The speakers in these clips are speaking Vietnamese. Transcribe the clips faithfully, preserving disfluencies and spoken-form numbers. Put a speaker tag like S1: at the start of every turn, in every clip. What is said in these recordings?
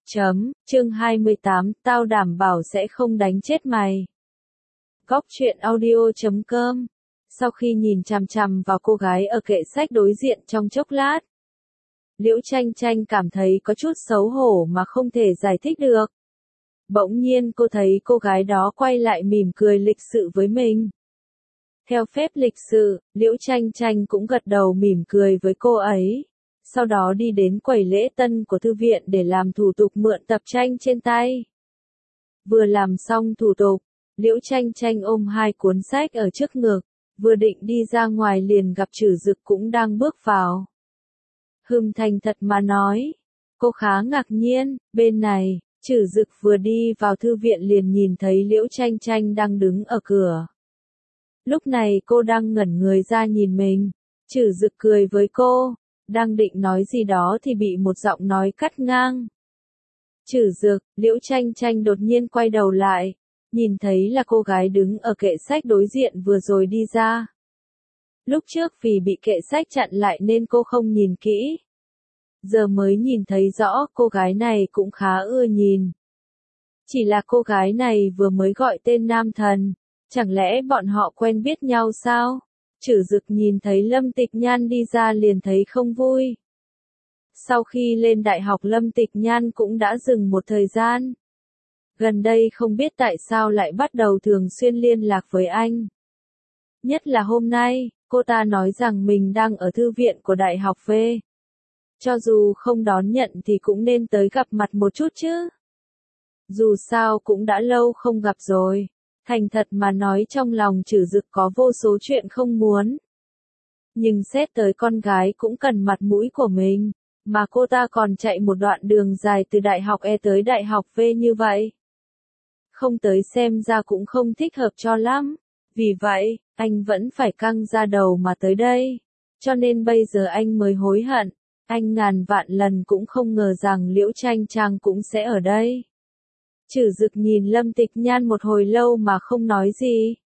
S1: Chấm, chương hai mươi tám, tao đảm bảo sẽ không đánh chết mày. Góc truyện audio chấm com. Sau khi nhìn chằm chằm vào cô gái ở kệ sách đối diện trong chốc lát, Liễu Tranh Tranh cảm thấy có chút xấu hổ mà không thể giải thích được. Bỗng nhiên cô thấy cô gái đó quay lại mỉm cười lịch sự với mình. Theo phép lịch sự, Liễu Tranh Tranh cũng gật đầu mỉm cười với cô ấy. Sau đó đi đến quầy lễ tân của thư viện để làm thủ tục mượn tập tranh trên tay. Vừa làm xong thủ tục, Liễu Tranh Tranh ôm hai cuốn sách ở trước ngực, vừa định đi ra ngoài liền gặp Trử Dực cũng đang bước vào. Hừm, thành thật mà nói, cô khá ngạc nhiên. Bên này, Trử Dực vừa đi vào thư viện liền nhìn thấy Liễu Tranh Tranh đang đứng ở cửa. Lúc này cô đang ngẩn người ra nhìn mình. Trử Dực cười với cô, đang định nói gì đó thì bị một giọng nói cắt ngang. Trử Dực, Liễu Tranh Tranh đột nhiên quay đầu lại, nhìn thấy là cô gái đứng ở kệ sách đối diện vừa rồi đi ra. Lúc trước vì bị kệ sách chặn lại nên cô không nhìn kỹ. Giờ mới nhìn thấy rõ cô gái này cũng khá ưa nhìn. Chỉ là cô gái này vừa mới gọi tên nam thần, chẳng lẽ bọn họ quen biết nhau sao? Trử Dực nhìn thấy Lâm Tịch Nhan đi ra liền thấy không vui. Sau khi lên đại học Lâm Tịch Nhan cũng đã dừng một thời gian. Gần đây không biết tại sao lại bắt đầu thường xuyên liên lạc với anh. Nhất là hôm nay, cô ta nói rằng mình đang ở thư viện của đại học V. Cho dù không đón nhận thì cũng nên tới gặp mặt một chút chứ. Dù sao cũng đã lâu không gặp rồi. Thành thật mà nói trong lòng Trử Dực có vô số chuyện không muốn. Nhưng xét tới con gái cũng cần mặt mũi của mình, mà cô ta còn chạy một đoạn đường dài từ đại học E tới đại học V như vậy. Không tới xem ra cũng không thích hợp cho lắm. Vì vậy, anh vẫn phải căng ra đầu mà tới đây. Cho nên bây giờ anh mới hối hận. Anh ngàn vạn lần cũng không ngờ rằng Liễu Tranh Tranh cũng sẽ ở đây. Trử Dực nhìn Lâm Tịch Nhan một hồi lâu mà không nói gì.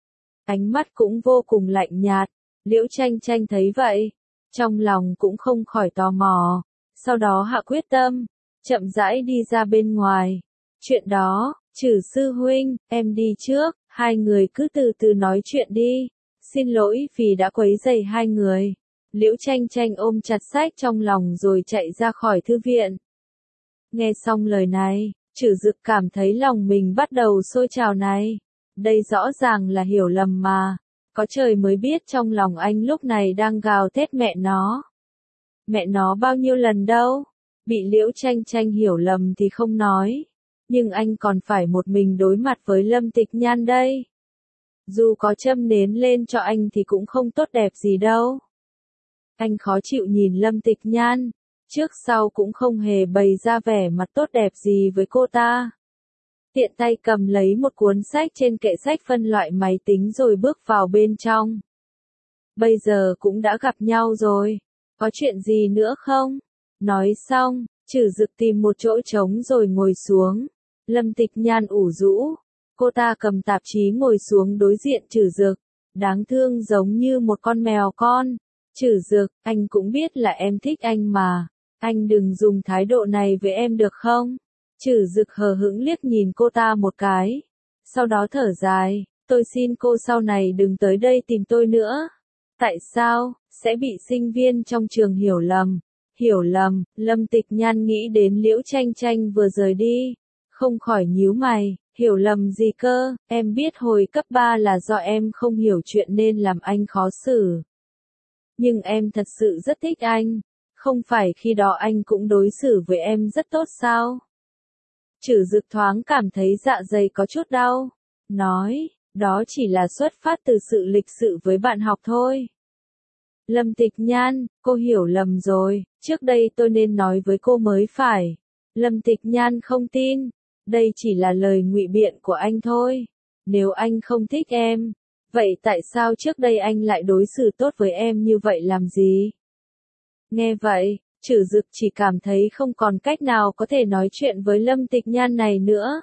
S1: Ánh mắt cũng vô cùng lạnh nhạt. Liễu Tranh Tranh thấy vậy, trong lòng cũng không khỏi tò mò. Sau đó hạ quyết tâm, chậm rãi đi ra bên ngoài. Chuyện đó, Trử sư huynh, em đi trước, hai người cứ từ từ nói chuyện đi. Xin lỗi vì đã quấy rầy hai người. Liễu Tranh Tranh ôm chặt sách trong lòng rồi chạy ra khỏi thư viện. Nghe xong lời này, Trử Dực cảm thấy lòng mình bắt đầu sôi trào này. Đây rõ ràng là hiểu lầm mà. Có trời mới biết trong lòng anh lúc này đang gào thét mẹ nó. Mẹ nó bao nhiêu lần đâu. Bị Liễu Tranh Tranh hiểu lầm thì không nói. Nhưng anh còn phải một mình đối mặt với Lâm Tịch Nhan đây. Dù có châm nến lên cho anh thì cũng không tốt đẹp gì đâu. Anh khó chịu nhìn Lâm Tịch Nhan. Trước sau cũng không hề bày ra vẻ mặt tốt đẹp gì với cô ta. Tiện tay cầm lấy một cuốn sách trên kệ sách phân loại máy tính rồi bước vào bên trong. Bây giờ cũng đã gặp nhau rồi. Có chuyện gì nữa không? Nói xong, Trử Dực tìm một chỗ trống rồi ngồi xuống. Lâm Tịch Nhan ủ rũ. Cô ta cầm tạp chí ngồi xuống đối diện Trử Dực. Đáng thương giống như một con mèo con. Trử Dực, anh cũng biết là em thích anh mà. Anh đừng dùng thái độ này với em được không? Trử Dực hờ hững liếc nhìn cô ta một cái. Sau đó thở dài, tôi xin cô sau này đừng tới đây tìm tôi nữa. Tại sao? Sẽ bị sinh viên trong trường hiểu lầm. Hiểu lầm, Lâm Tịch Nhan nghĩ đến Liễu Tranh Tranh vừa rời đi. Không khỏi nhíu mày, hiểu lầm gì cơ, em biết hồi cấp ba là do em không hiểu chuyện nên làm anh khó xử. Nhưng em thật sự rất thích anh. Không phải khi đó anh cũng đối xử với em rất tốt sao? Trử Dực thoáng cảm thấy dạ dày có chút đau. Nói, đó chỉ là xuất phát từ sự lịch sự với bạn học thôi. Lâm Tịch Nhan, cô hiểu lầm rồi, trước đây tôi nên nói với cô mới phải. Lâm Tịch Nhan không tin, đây chỉ là lời ngụy biện của anh thôi. Nếu anh không thích em, vậy tại sao trước đây anh lại đối xử tốt với em như vậy làm gì? Nghe vậy, Trử Dực chỉ cảm thấy không còn cách nào có thể nói chuyện với Lâm Tịch Nhan này nữa.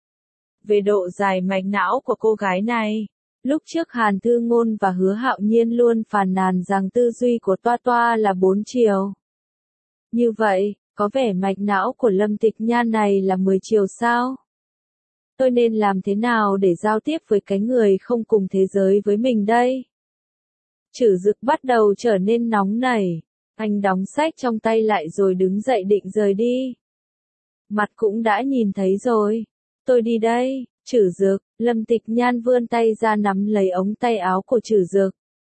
S1: Về độ dài mạch não của cô gái này, lúc trước Hàn Thư Ngôn và Hứa Hạo Nhiên luôn phàn nàn rằng tư duy của Toa Toa là bốn chiều. Như vậy, Có vẻ mạch não của Lâm Tịch Nhan này là mười chiều sao? Tôi nên làm thế nào để giao tiếp với cái người không cùng thế giới với mình đây? Chử Dực bắt đầu trở nên nóng nảy. Anh đóng sách trong tay lại rồi đứng dậy định rời đi. Mặt cũng đã nhìn thấy rồi. Tôi đi đây, Chử Dực. Lâm Tịch Nhan vươn tay ra nắm lấy ống tay áo của Chử Dực.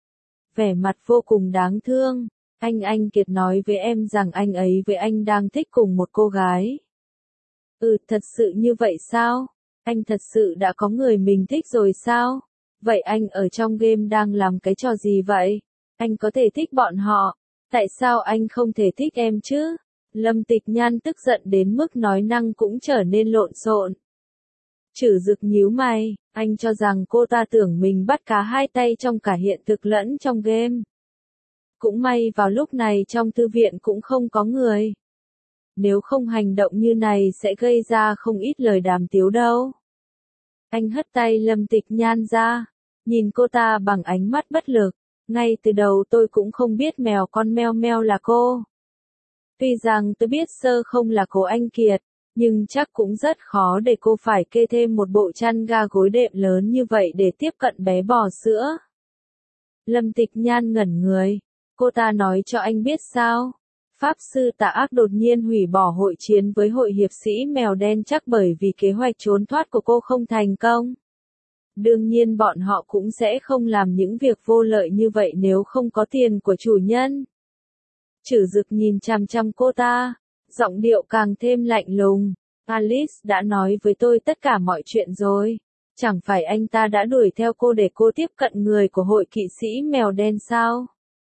S1: Vẻ mặt vô cùng đáng thương. Anh anh Kiệt nói với em rằng anh ấy với anh đang thích cùng một cô gái. Ừ, thật sự như vậy sao? Anh thật sự đã có người mình thích rồi sao? Vậy anh ở trong game đang làm cái trò gì vậy? Anh có thể thích bọn họ. Tại sao anh không thể thích em chứ? Lâm Tịch Nhan tức giận đến mức nói năng cũng trở nên lộn xộn. Chử Dực nhíu mày, anh cho rằng cô ta tưởng mình bắt cá hai tay trong cả hiện thực lẫn trong game. Cũng may vào lúc này trong thư viện cũng không có người. Nếu không hành động như này sẽ gây ra không ít lời đàm tiếu đâu. Anh hất tay Lâm Tịch Nhan ra, nhìn cô ta bằng ánh mắt bất lực. Ngay từ đầu tôi cũng không biết mèo con meo meo là cô. Tuy rằng tôi biết sơ không là cô anh Kiệt, nhưng chắc cũng rất khó để cô phải kê thêm một bộ chăn ga gối đệm lớn như vậy để tiếp cận bé bò sữa. Lâm Tịch Nhan ngẩn người. Cô ta nói cho anh biết sao? Pháp sư Tà Ác đột nhiên hủy bỏ hội chiến với hội hiệp sĩ mèo đen chắc bởi vì kế hoạch trốn thoát của cô không thành công. Đương nhiên bọn họ cũng sẽ không làm những việc vô lợi như vậy nếu không có tiền của chủ nhân. Chử Dực nhìn chằm chằm cô ta, giọng điệu càng thêm lạnh lùng. Alice đã nói với tôi tất cả mọi chuyện rồi. Chẳng phải anh ta đã đuổi theo cô để cô tiếp cận người của hội kỵ sĩ mèo đen sao?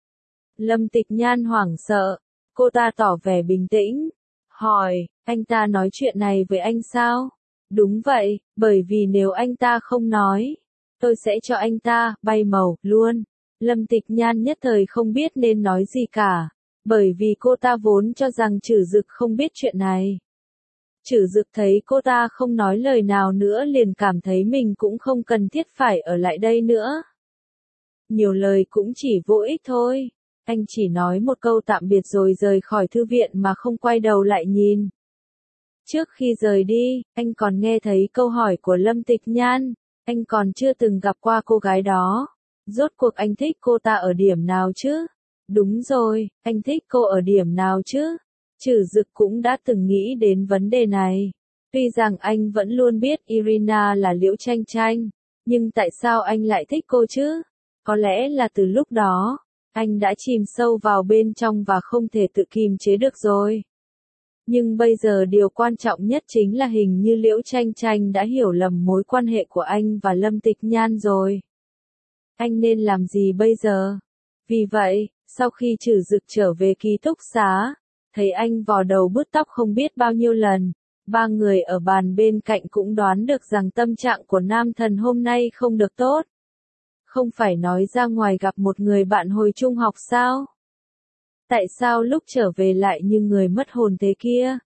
S1: Lâm Tịch Nhan hoảng sợ. Cô ta tỏ vẻ bình tĩnh. Hỏi, anh ta nói chuyện này với anh sao? Đúng vậy, bởi vì nếu anh ta không nói, tôi sẽ cho anh ta bay màu luôn. Lâm Tịch Nhan nhất thời không biết nên nói gì cả, bởi vì cô ta vốn cho rằng Chử Dực không biết chuyện này. Chử Dực thấy cô ta không nói lời nào nữa liền cảm thấy mình cũng không cần thiết phải ở lại đây nữa. Nhiều lời cũng chỉ vô ích thôi. Anh chỉ nói một câu tạm biệt rồi rời khỏi thư viện mà không quay đầu lại nhìn. Trước khi rời đi, anh còn nghe thấy câu hỏi của Lâm Tịch Nhan. Anh còn chưa từng gặp qua cô gái đó. Rốt cuộc anh thích cô ta ở điểm nào chứ? Đúng rồi, anh thích cô ở điểm nào chứ? Chử Dực cũng đã từng nghĩ đến vấn đề này. Tuy rằng anh vẫn luôn biết Irina là Liễu Tranh Tranh, nhưng tại sao anh lại thích cô chứ? Có lẽ là từ lúc đó, anh đã chìm sâu vào bên trong và không thể tự kìm chế được rồi. Nhưng bây giờ điều quan trọng nhất chính là hình như Liễu Tranh Tranh đã hiểu lầm mối quan hệ của anh và Lâm Tịch Nhan rồi. Anh nên làm gì bây giờ? Vì vậy, sau khi Chử Dực trở về ký túc xá, thấy anh vò đầu bứt tóc không biết bao nhiêu lần, ba người ở bàn bên cạnh cũng đoán được rằng tâm trạng của nam thần hôm nay không được tốt. Không phải nói ra ngoài gặp một người bạn hồi trung học sao? Tại sao lúc trở về lại như người mất hồn thế kia?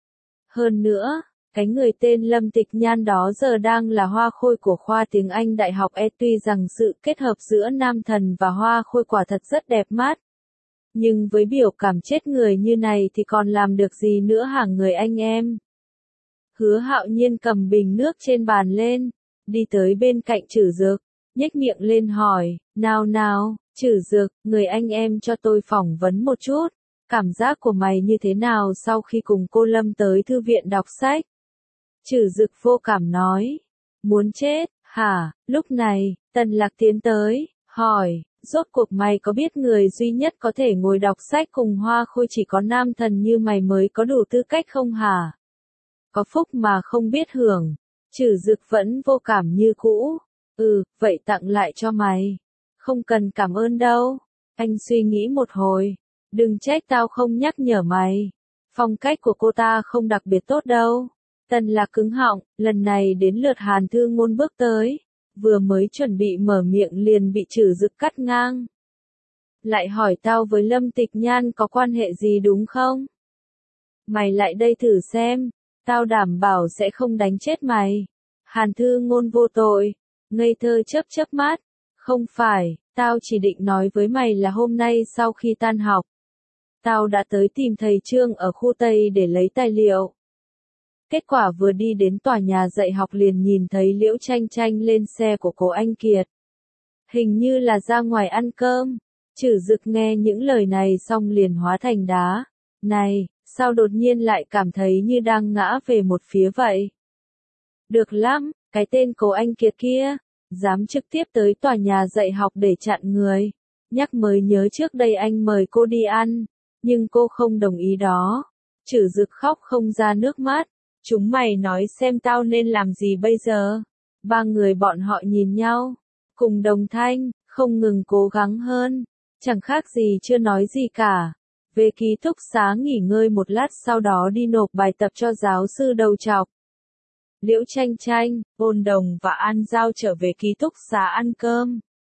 S1: Hơn nữa, cái người tên Lâm Tịch Nhan đó giờ đang là hoa khôi của khoa tiếng Anh Đại học E. Tuy rằng sự kết hợp giữa nam thần và hoa khôi quả thật rất đẹp mắt. Nhưng với biểu cảm chết người như này thì còn làm được gì nữa hả người anh em? Hứa Hạo Nhiên cầm bình nước trên bàn lên, đi tới bên cạnh Chử Dực, nhếch miệng lên hỏi, nào nào, Chử Dực, người anh em cho tôi phỏng vấn một chút, cảm giác của mày như thế nào sau khi cùng cô Lâm tới thư viện đọc sách? Chử Dực vô cảm nói, muốn chết, hả? Lúc này, Tần Lạc tiến tới, hỏi, rốt cuộc mày có biết người duy nhất có thể ngồi đọc sách cùng hoa khôi chỉ có nam thần như mày mới có đủ tư cách không hả? Có phúc mà không biết hưởng. Chử Dực vẫn vô cảm như cũ. Ừ, vậy tặng lại cho mày. Không cần cảm ơn đâu. Anh suy nghĩ một hồi. Đừng trách tao không nhắc nhở mày. Phong cách của cô ta không đặc biệt tốt đâu. Tần Lạc cứng họng, lần này đến lượt Hàn Thư Ngôn bước tới. Vừa mới chuẩn bị mở miệng liền bị Chử Dực cắt ngang. Lại hỏi tao với Lâm Tịch Nhan có quan hệ gì đúng không? Mày lại đây thử xem. Tao đảm bảo sẽ không đánh chết mày. Hàn Thư Ngôn vô tội. Ngây thơ chớp chớp mắt. Không phải, tao chỉ định nói với mày là hôm nay sau khi tan học. Tao đã tới tìm thầy Trương ở khu Tây để lấy tài liệu. Kết quả vừa đi đến tòa nhà dạy học liền nhìn thấy Liễu Tranh Tranh lên xe của cô Anh Kiệt. Hình như là ra ngoài ăn cơm. Chử Dực nghe những lời này xong liền hóa thành đá. Này, sao đột nhiên lại cảm thấy như đang ngã về một phía vậy? Được lắm, cái tên cô Anh Kiệt kia, dám trực tiếp tới tòa nhà dạy học để chặn người. Nhắc mới nhớ trước đây anh mời cô đi ăn, nhưng cô không đồng ý đó. Chử Dực khóc không ra nước mắt. Chúng mày nói xem tao nên làm gì bây giờ? Ba người bọn họ nhìn nhau, cùng đồng thanh, không ngừng cố gắng hơn. Chẳng khác gì chưa nói gì cả. Về ký túc xá nghỉ ngơi một lát sau đó đi nộp bài tập cho giáo sư đầu trọc. Liễu Tranh Tranh, Ôn Đồng và An Giao trở về ký túc xá ăn cơm.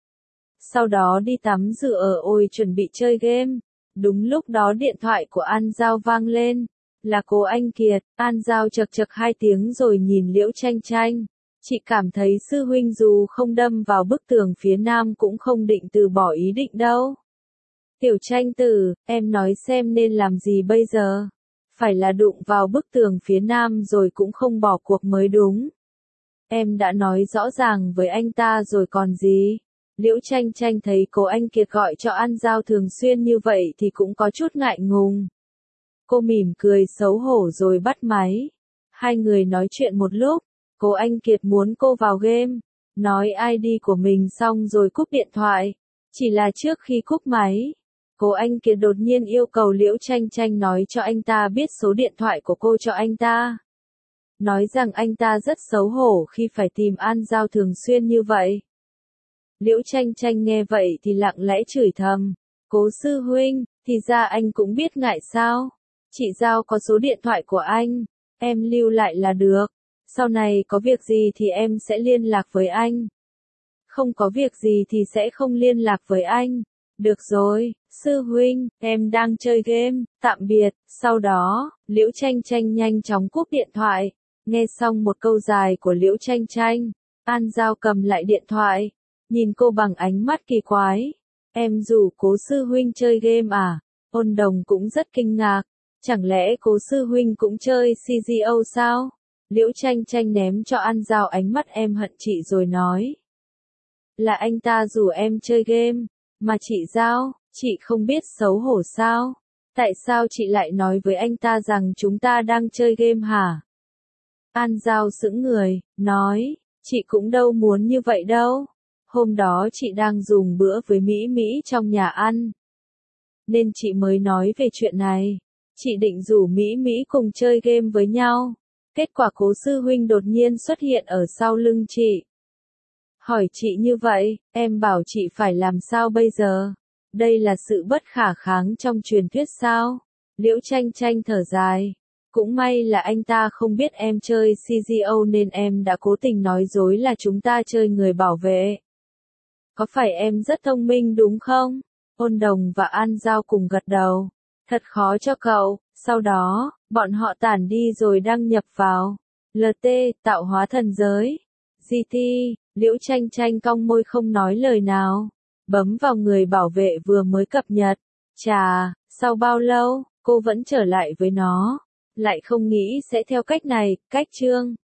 S1: Sau đó đi tắm rửa ở ôi chuẩn bị chơi game. Đúng lúc đó điện thoại của An Giao vang lên. Là cô Anh Kiệt. An Giao chật chật hai tiếng rồi nhìn Liễu Tranh Tranh. Chị cảm thấy sư huynh dù không đâm vào bức tường phía nam cũng không định từ bỏ ý định đâu. Tiểu Tranh Tử, em nói xem nên làm gì bây giờ? Phải là đụng vào bức tường phía nam rồi cũng không bỏ cuộc mới đúng. Em đã nói rõ ràng với anh ta rồi còn gì? Liễu Tranh Tranh thấy cô Anh Kiệt gọi cho An Giao thường xuyên như vậy thì cũng có chút ngại ngùng. Cô mỉm cười xấu hổ rồi bắt máy. Hai người nói chuyện một lúc, cô Anh Kiệt muốn cô vào game, nói i đê của mình xong rồi cúp điện thoại. Chỉ là trước khi cúp máy, cô Anh Kiệt đột nhiên yêu cầu Liễu Tranh Tranh nói cho anh ta biết số điện thoại của cô cho anh ta. Nói rằng anh ta rất xấu hổ khi phải tìm An Giao thường xuyên như vậy. Liễu Tranh Tranh nghe vậy thì lặng lẽ chửi thầm. Cố sư huynh, thì ra anh cũng biết ngại sao? Chị Giao có số điện thoại của anh, em lưu lại là được. Sau này có việc gì thì em sẽ liên lạc với anh. Không có việc gì thì sẽ không liên lạc với anh. Được rồi, sư huynh, em đang chơi game, tạm biệt. Sau đó, Liễu Tranh Tranh nhanh chóng cúp điện thoại. Nghe xong một câu dài của Liễu Tranh Tranh, An Giao cầm lại điện thoại, nhìn cô bằng ánh mắt kỳ quái. Em rủ Cố sư huynh chơi game à? Ôn Đồng cũng rất kinh ngạc. Chẳng lẽ Cố sư huynh cũng chơi xê giê ô sao? Liễu Tranh Tranh ném cho An Giao ánh mắt em hận chị rồi nói. Là anh ta rủ em chơi game, mà chị Giao, chị không biết xấu hổ sao? Tại sao chị lại nói với anh ta rằng chúng ta đang chơi game hả? An Giao sững người, nói, chị cũng đâu muốn như vậy đâu. Hôm đó chị đang dùng bữa với Mỹ Mỹ trong nhà ăn, nên chị mới nói về chuyện này. Chị định rủ Mỹ Mỹ cùng chơi game với nhau. Kết quả Cố sư huynh đột nhiên xuất hiện ở sau lưng chị. Hỏi chị như vậy, em bảo chị phải làm sao bây giờ? Đây là sự bất khả kháng trong truyền thuyết sao? Liễu Tranh Tranh thở dài. Cũng may là anh ta không biết em chơi xê giê ô nên em đã cố tình nói dối là chúng ta chơi người bảo vệ. Có phải em rất thông minh đúng không? Ôn Đồng và An Giao cùng gật đầu. Thật khó cho cậu. Sau đó, bọn họ tản đi rồi đăng nhập vào lờ tê, tạo hóa thần giới. giê tê, Liễu Tranh Tranh cong môi không nói lời nào. Bấm vào người bảo vệ vừa mới cập nhật. Chà, sau bao lâu, cô vẫn trở lại với nó. Lại không nghĩ sẽ theo cách này, cách chương.